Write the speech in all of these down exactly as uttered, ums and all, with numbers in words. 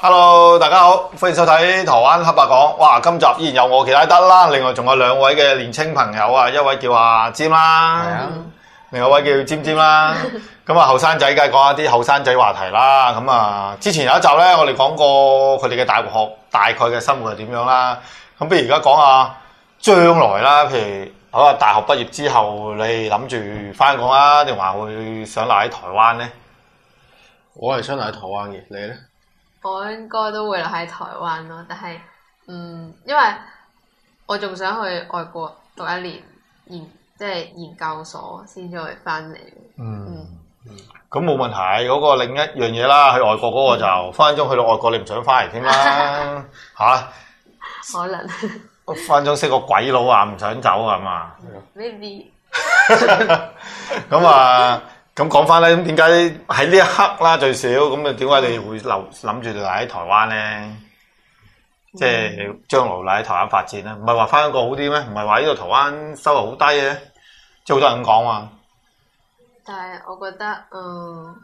Hello， 大家好，歡迎收睇台灣黑白講。哇，今集依然有我奇拉德啦，另外仲有兩位嘅年青朋友啊，一位叫阿尖啦，係啊，另外一位叫尖尖啦。咁啊，後生仔梗係講下啲後生仔話題啦。咁啊，之前有一集咧，我哋講過佢哋嘅大學大概嘅生活係點樣啦。咁不如而家講下將來啦，譬如好啊，大學畢業之後，你諗住翻港啊，定話會想留喺台灣咧？ 我係想留喺台灣嘅，你咧？ 我應該都會留喺台灣咯，但係嗯，因為我仲想去外國讀一年研，即係研究所先再翻嚟。嗯嗯，咁冇問題。嗰、那個另一樣嘢啦，去外國嗰個就分分鐘去到外國，你唔想翻嚟添啦嚇？ 可能分分鐘識個鬼佬啊，唔想走啊嘛。 Maybe 咁啊。咁講翻咧，咁點解喺呢一刻啦最少咁啊？點解你會留諗住留喺台灣咧？嗯、即係將來留喺台灣發展咧？唔係話翻香港好啲咩？唔係話呢度台灣收入好低嘅？即係好多人咁講嘛。 但係我覺得，嗯，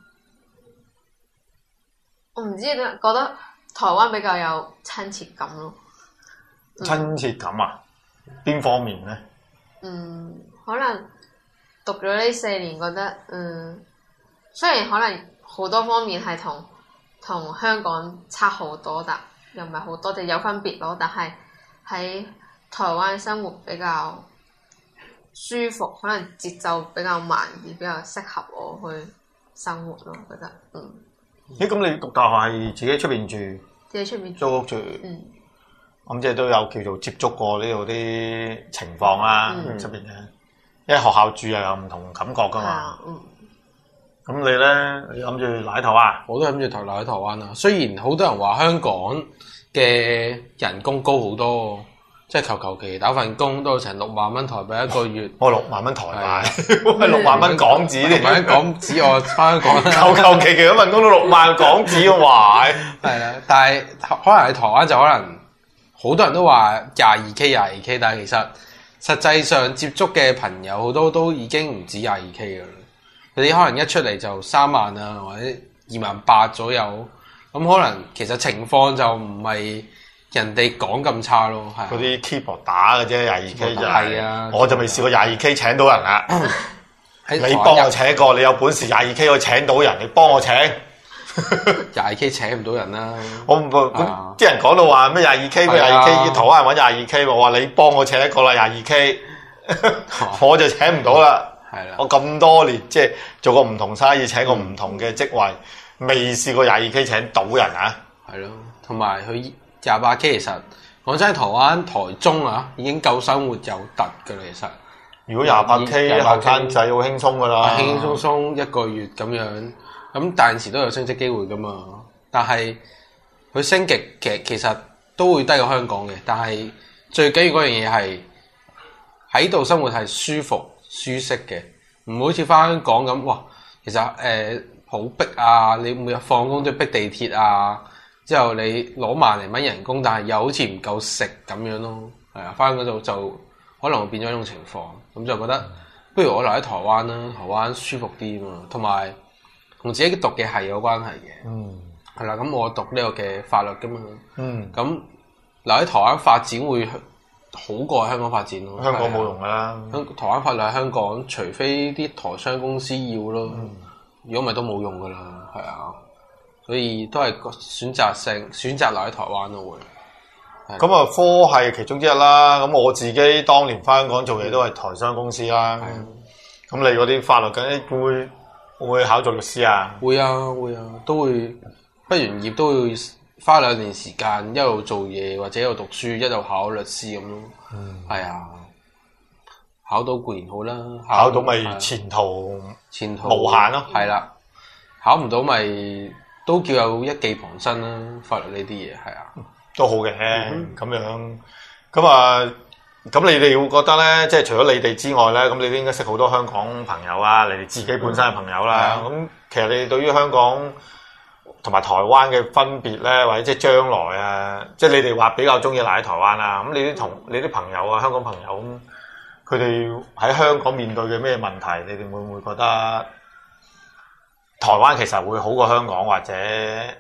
我唔知點覺得台灣比較有親切感咯。嗯、 親切感啊？邊方面咧？ 嗯，可能。讀咗呢四年，覺得嗯，雖然可能好多方面係同同香港差好多，但又唔係好多，就有分別咯。但係喺台灣生活比較舒服，可能節奏比較慢啲，比較適合我去生活咯。覺得嗯。 咦？咁你讀大學係自己出邊住？ 自己出邊租屋住。嗯。咁即係都有叫做接觸過呢度啲情況啦，出邊嘅。因為學校住又有唔同感覺噶嘛，嗯，咁你咧，你諗住留喺台灣？ 我都諗住留喺台灣啊。雖然好多人話香港嘅人工高好多，即係求求其打份工都有成六萬蚊台幣一個月。 我六萬蚊台幣，我係六萬蚊港紙。 六萬蚊港紙我翻香港， 求求其其一份工都六萬港紙嘅話， 係啦。但係可能喺台灣就可能好多人都話廿二 K 廿二 K， 但係其實。實際上接觸嘅朋友好多都已經唔止廿二 K 噶啦，佢哋可能一出嚟就三萬啊，或者二萬八左右，咁可能其實情況就唔係人哋講咁差咯，係。嗰啲 keyboard 打嘅啫，廿二 K 就係、是、 啊， 我就未試過廿二 K 請到人啦。你幫我請一個，你有本事廿二 K 可以請到人，你幫我請。 廿二 K 請唔到人啦， 我唔咁啲人講到話咩廿二 K 咩廿二 K，台灣人揾廿二 K， 我話你幫我請一個啦廿二 K， 我就請唔到啦。係啦，我咁多年即係做過唔同生意，請過唔同嘅職位，未試過廿二 K 請到人啊。係咯，同埋佢廿八 K 其實講真，台灣台中啊已經夠生活有突噶啦。其實如果廿八 K 後生仔好輕鬆噶啦， 輕輕鬆鬆一個月咁樣。咁但時都有升職機會噶嘛，但係佢升極其實其實都會低過香港嘅，但係最緊要嗰樣嘢係喺度生活係舒服舒適嘅，唔好似翻香港咁，哇！其實誒好、呃、逼啊，你每日放工都要逼地鐵啊，之後你攞萬零蚊人工，但係又好似唔夠食咁樣咯，係啊，翻嗰度就可能會變咗一種情況，咁就覺得不如我留喺台灣啦，台灣舒服啲啊嘛，同埋。同自己讀嘅係有關係嘅，嗯，係啦，咁我讀呢個嘅法律噶嘛，嗯，咁留喺台灣發展會好過喺香港發展咯。 香港冇用噶啦， 香台灣法律喺香港，除非啲台商公司要咯，如果唔係都冇用噶啦，係啊，所以都係選擇性選擇留喺台灣咯會。 咁啊，科係其中之一啦。咁我自己當年翻香港做嘢都係台商公司啦。咁你嗰啲法律梗係會。會唔會考做律師啊？ 會啊會啊，都會畢完業都會花兩年時間，一路做嘢或者一路讀書，一路考律師咁咯。嗯，係啊，考到固然好啦， 考到咪前途前途無限咯。係啦，考唔到咪都叫有一技傍身啦。法律呢啲嘢係啊， 都好嘅咁樣。咁啊。咁你哋會覺得咧，即係除咗你哋之外咧，咁你都應該識好多香港朋友啊，你哋自己本身嘅朋友啦。咁、嗯、其實你哋對於香港同埋台灣嘅分別咧，或者即係將來啊，即係你哋話比較中意留喺台灣啦。咁你啲同你啲朋友啊，香港朋友咁，佢哋喺香港面對嘅咩問題，你哋會唔會覺得台灣其實會好過香港，或者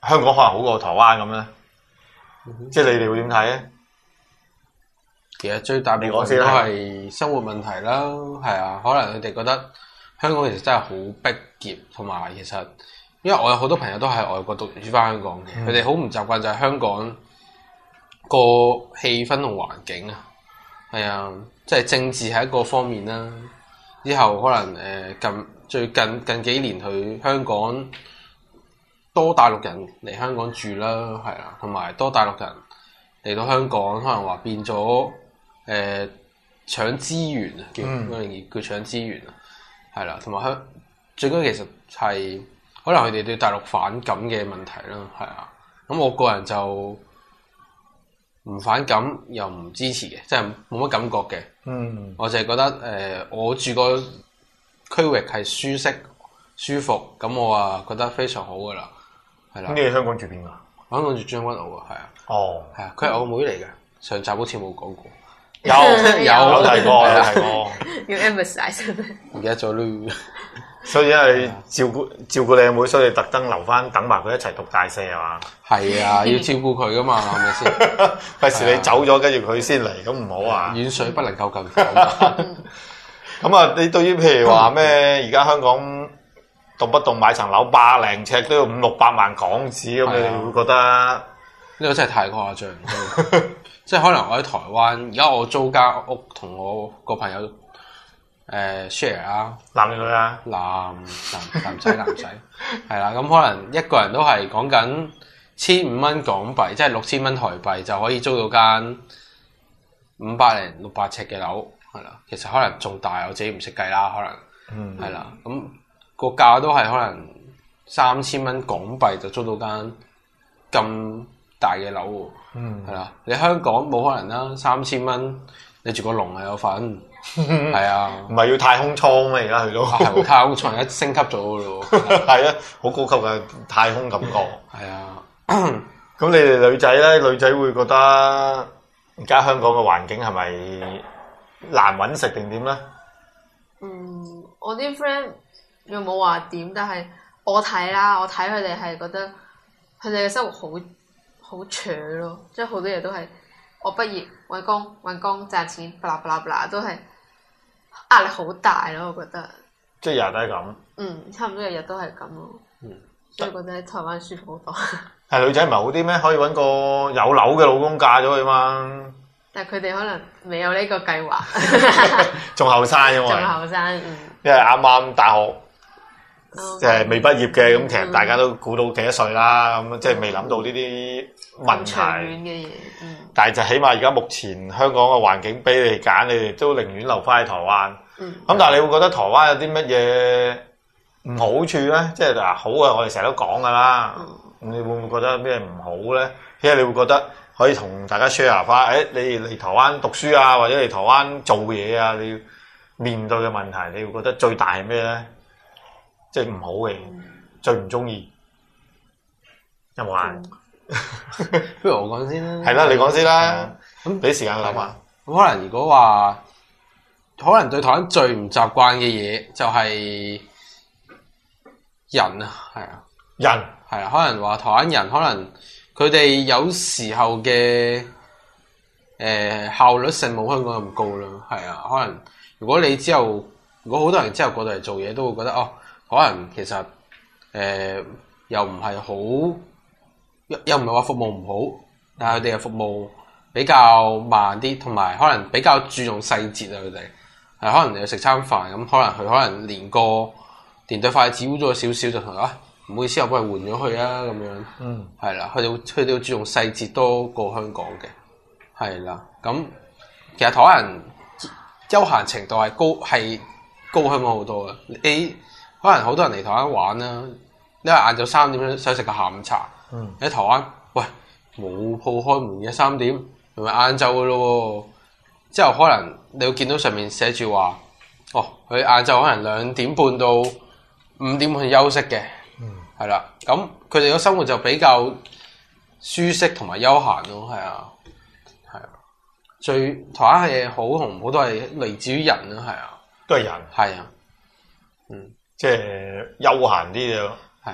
香港可能好過台灣咁咧？ 嗯、 即係你哋會點睇咧？ 其實最大部分都係生活問題啦，係啊，可能佢哋覺得香港其實真係好逼仄，同埋其實因為我有好多朋友都喺外國讀書翻香港嘅，佢哋好唔習慣就係香港個氣氛同環境啊，係啊，即係政治係一個方面啦。之後可能誒、呃、近最近近幾年去香港多大陸人嚟香港住啦，係啊，同埋多大陸人嚟到香港，可能話變咗誒、呃、搶資源啊，叫嗰樣嘢叫搶資源啊，係啦，同埋香最緊要其實係可能佢哋對大陸反感嘅問題啦，係啊，咁我個人就唔反感又唔支持嘅，即係冇乜感覺嘅。嗯，我就係覺得誒、呃，我住個區域係舒適舒服，咁我啊覺得非常好噶啦，係啦。 咁你喺香港住邊噶？ 香港住將軍澳啊，係啊。哦，係啊，佢係我妹嚟嘅，上集好似冇講過。 有有有提過，有提過。 要 emphasize 唔記得咗咯。 所以因為照顧照顧你阿妹，所以特登留翻等埋佢一齊讀大四係嘛？ 係啊，要照顧佢噶嘛，係咪先？ 費事你走咗，跟住佢先嚟，咁唔好啊！ 遠水不能夠近火。 咁啊，你對於譬如話咩，而家香港動不動買層樓百零尺都要五六百萬港紙，咁你哋會覺得呢個真係太誇張。即係可能我喺台灣，而家我租間屋同我個朋友。誒 share 啊， 男定女啊？ 男男男仔男仔，係啦，咁可能一個人都係講緊千五蚊港幣，即係六千蚊台幣就可以租到間五百零六百尺嘅樓，係啦。其實可能仲大，我自己唔識計啦，可能，係啦。咁、那個價都係可能三千蚊港幣就租到間咁大嘅樓喎，係啦、嗯。你香港冇可能啦，三千蚊你住個籠係有份。係啊，唔係要太空艙咩？而家去到係太空艙，而家升級咗噶咯。 係啊，好高級嘅太空感覺。 係啊， 咁你哋女仔咧，女仔會覺得而家香港嘅環境係咪難揾食定點咧？ 嗯，我啲 friend 又冇話點，但係我睇啦，我睇佢哋係覺得佢哋嘅生活好好扯咯，即係好多嘢都係我畢業揾工揾工賺錢，巴拉巴拉巴拉都係。壓力好大咯，我覺得。 即係日日都係咁。 嗯，差唔多日日都係咁咯。嗯。所以覺得喺台灣舒服好多。 係女仔唔係好啲咩？可以揾個有樓嘅老公嫁咗佢嘛？ 但係佢哋可能未有呢個計劃。 仲後生因為。 仲後生，嗯。 因為啱啱大學，即係未畢業嘅，咁、嗯、其實大家都估到幾多歲啦，咁、嗯、即係未諗到呢啲問題。長遠嘅嘢。嗯。但係就起碼而家目前香港嘅環境俾你哋揀，你哋都寧願留翻喺台灣。嗯，咁但係你會覺得台灣有啲乜嘢唔好處咧？即係嗱，好啊，我哋成日都講噶啦。嗯，咁你會唔會覺得咩唔好咧？因為你會覺得可以同大家 share 翻，誒、哎，你嚟台灣讀書啊，或者嚟台灣做嘢啊，你要面對嘅問題，你會覺得最大係咩咧？即係唔好嘅，嗯、最唔中意有冇啊？ 不如我講先啦。 係啦，你講先啦。咁俾時間諗下。 咁可能如果話。可能對台灣最唔習慣嘅嘢就係人啊，係啊， 人係啊，可能話台灣人可能佢哋有時候嘅誒、呃、效率性冇香港咁高啦，係啊，可能如果你之後如果好多人之後過到嚟做嘢，都會覺得哦，可能其實誒、呃、又唔係好又又唔係話服務唔好，但係佢哋嘅服務比較慢啲，同埋可能比較注重細節啊，佢哋。係可能你食餐飯咁，可能佢可能連個連對筷子污咗少少，就同佢啊，唔好意思，我幫你換咗佢啊咁樣。嗯，係啦，佢哋佢哋要注重細節多過香港嘅，係啦。咁其實台灣人休閒程度係高係高香港好多嘅。你可能好多人嚟台灣玩啦，因為晏晝三點想食個下午茶。嗯，喺台灣喂冇鋪開門嘅三點，係咪晏晝嘅咯？之後可能你會見到上面寫住話，哦，佢晏晝可能兩點半到五點半休息嘅，係啦、嗯。咁佢哋嘅生活就比較舒適同埋休閒咯，係啊，係啊。最台灣嘅好同唔好都係嚟自於人咯，係啊， 都係人， 係啊，嗯， 即係休閒啲嘅咯， 係啊。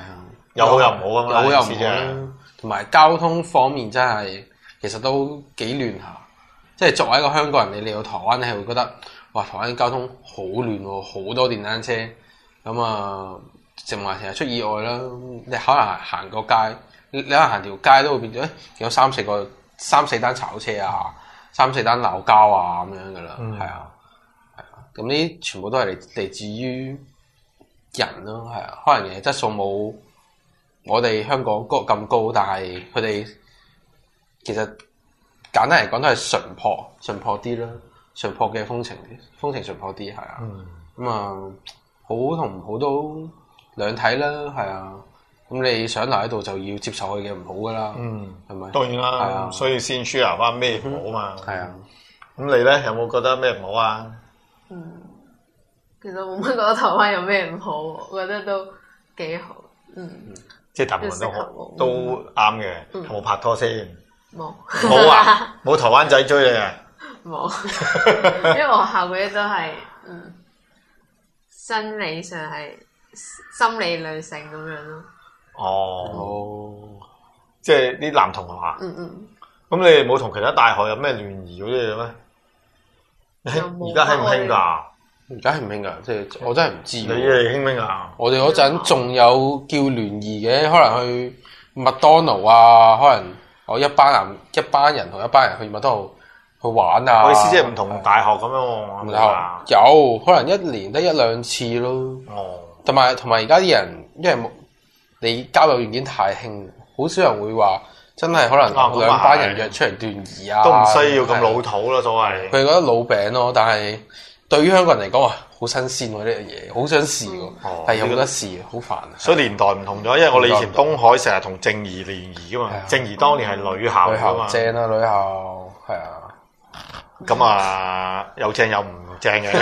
有好有唔好啊嘛， 有好有唔好意思啫啦。同埋交通方面真係其實都幾亂下。即係作為一個香港人，你嚟到台灣，你係會覺得哇，台灣交通好亂喎，好多電單車，咁啊，成日成日出意外啦。你可能行個街，你可能行條街都會變咗，誒、欸，有三四個三四單炒車啊，三四單鬧交啊咁樣噶啦，係、嗯、啊，係啊，咁呢啲全部都係嚟嚟自於人咯，係啊，可能嘅質素冇我哋香港高咁高，但係佢哋其實。簡單嚟講都係淳樸，淳樸啲啦，淳樸嘅風情，風情淳樸啲係啊。咁啊、嗯，好同唔好都兩睇啦，係啊。咁你上嚟喺度就要接受佢嘅唔好噶啦，嗯，係咪？當然啦，係啊，所以先 share 翻咩唔好嘛。係啊。咁你咧有冇覺得咩唔好啊？ 嗯，其實冇乜覺得台灣有咩唔好，我覺得都幾好。嗯， 即係大部分都好，都啱嘅。有冇拍拖先？ 冇冇啊！冇台灣仔追你啊！ 冇，因為我學校嗰啲都係嗯，生理上係心理女性咁樣咯。 哦，嗯、即係啲男同學啊。嗯嗯。咁你哋冇同其他大學有咩聯誼嗰啲嘢咩？而家興唔興㗎？而家興唔興㗎？即係我真係唔知。你哋興唔興啊？我哋嗰陣仲有叫聯誼嘅，可能去麥當勞啊，可能。我一班人一班人同一班人去麥當勞去玩啊！我意思即係唔同大學咁樣喎。唔同有可能一年得一兩次咯。哦。同埋同埋而家啲人，因為冇你交友軟件太興，好少人會話真係可能兩班人約出嚟聯誼啊。都唔需要咁老土啦，所謂。佢哋覺得老餅咯，但係對於香港人嚟講啊，好新鮮喎呢樣嘢，好想試喎，係有得試，好煩。所以年代唔同咗，因為我哋以前東海成日同正怡聯誼噶嘛，正怡當年係女校噶嘛，正啊女校，係啊。咁啊，有正有唔正嘅。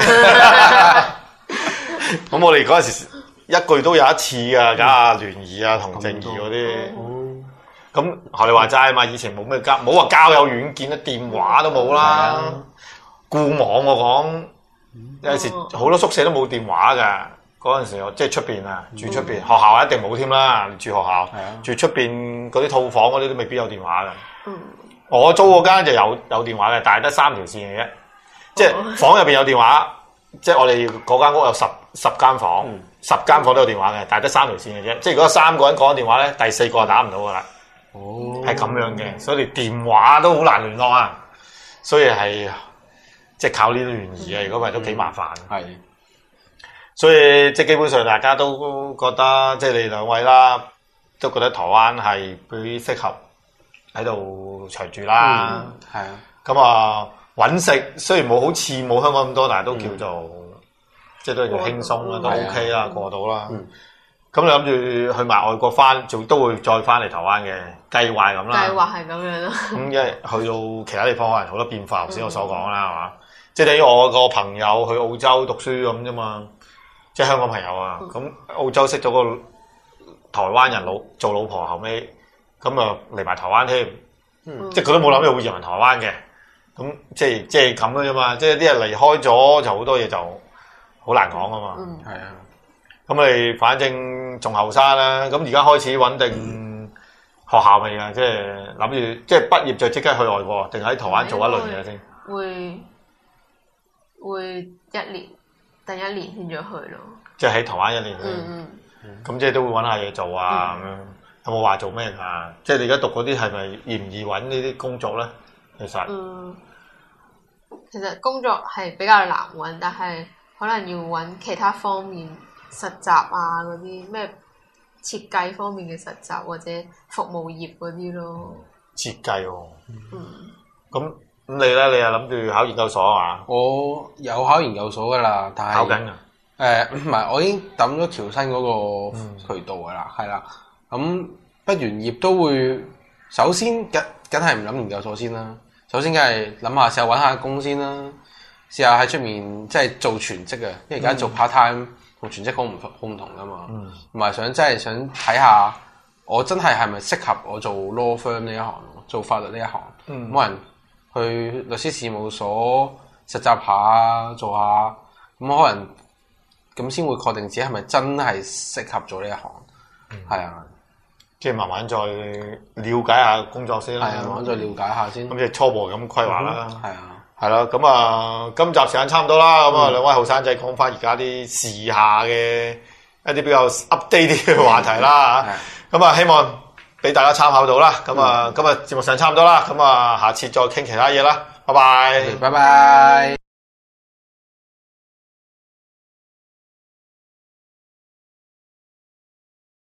咁我哋嗰陣時一個月都有一次噶，搞下聯誼啊，同正怡嗰啲。咁學你話齋嘛，以前冇咩交，冇話交友軟件啦，電話都冇啦，固網我講。有陣時好多宿舍都冇電話㗎，嗰陣時即係出邊啊，住出邊，學校一定冇添啦。住學校，住出邊嗰啲套房嗰啲都未必有電話㗎。嗯、我租嗰間就有有電話嘅，但係得三條線嘅啫。即係房入邊有電話，即係我哋嗰間屋有十十間房，嗯、十間房都有電話嘅，但係得三條線嘅啫。即係如果三個人講電話咧，第四個就打唔到㗎啦。哦，係咁樣嘅，所以連電話都好難聯絡啊。所以係。即係靠呢啲聯誼啊！如果唔係都幾麻煩。係、嗯，所以即係基本上大家都覺得，即係你兩位啦，都覺得台灣係比較適合喺度長住啦。係、嗯、啊，咁啊揾食雖然冇好似冇香港咁多，但係都叫做、嗯、即係都叫輕鬆啦，都 OK 啦，過到啦。咁你諗住去埋外國翻，仲都會再翻嚟台灣嘅計劃咁啦。計劃係咁樣咯。咁因為去到其他地方可能好多變化，頭先我所講啦，係嘛、嗯？即係等於我個朋友去澳洲讀書咁啫嘛，即係香港朋友啊。咁、嗯、澳洲識咗個台灣人老做老婆，後尾咁啊嚟埋台灣添。嗯、即係佢都冇諗住會移民台灣嘅。咁即係即係咁嘅啫嘛。即係啲人離開咗，就好多嘢就好難講啊嘛。係啊、嗯。咁你反正仲後生啦。咁而家開始穩定學校未啊？即係諗住即係畢業就即刻去外國，定喺台灣做一輪嘢先？會。會一年，第一年先咗去咯。即係喺台灣一年。嗯嗯。咁即係都會揾下嘢做啊咁樣。有冇話做咩㗎？即係你而家讀嗰啲係咪易唔易揾呢啲工作咧？其實。嗯。其實工作係比較難揾，但係可能要揾其他方面實習啊，嗰啲咩設計方面嘅實習或者服務業嗰啲咯。設計喎。嗯。咁。咁你咧，你又諗住考研究所啊嘛？我有考研究所噶啦，但係考緊啊。誒唔係，我已經抌咗僑生嗰個渠道噶啦，係啦、嗯。咁畢完業都會，首先梗梗係唔諗研究所先啦。首先梗係諗下試下揾下工先啦，試下喺出面即係做全職啊。因為而家做 part time 同全職好唔好唔同噶嘛。同埋、嗯、想真係想睇下，我真係係咪適合我做 law firm 呢一行，做法律呢一行，冇、嗯、人。去律師事務所實習下做下，咁可能咁先會確定自己係咪真係適合做呢一行，係、嗯、啊。 即係慢慢再了解下工作先啦。 係啊，慢慢再了解下先。 咁即係初步咁規劃啦。 係啊。 係咯，咁啊，今集時間差唔多啦，咁啊、嗯，兩位後生仔講翻而家啲時下嘅一啲比較 update 啲嘅話題啦嚇，咁啊，希望俾大家參考到啦，咁啊、嗯，今日節目上差唔多啦，咁啊，下次再傾其他嘢啦，拜拜， 拜拜。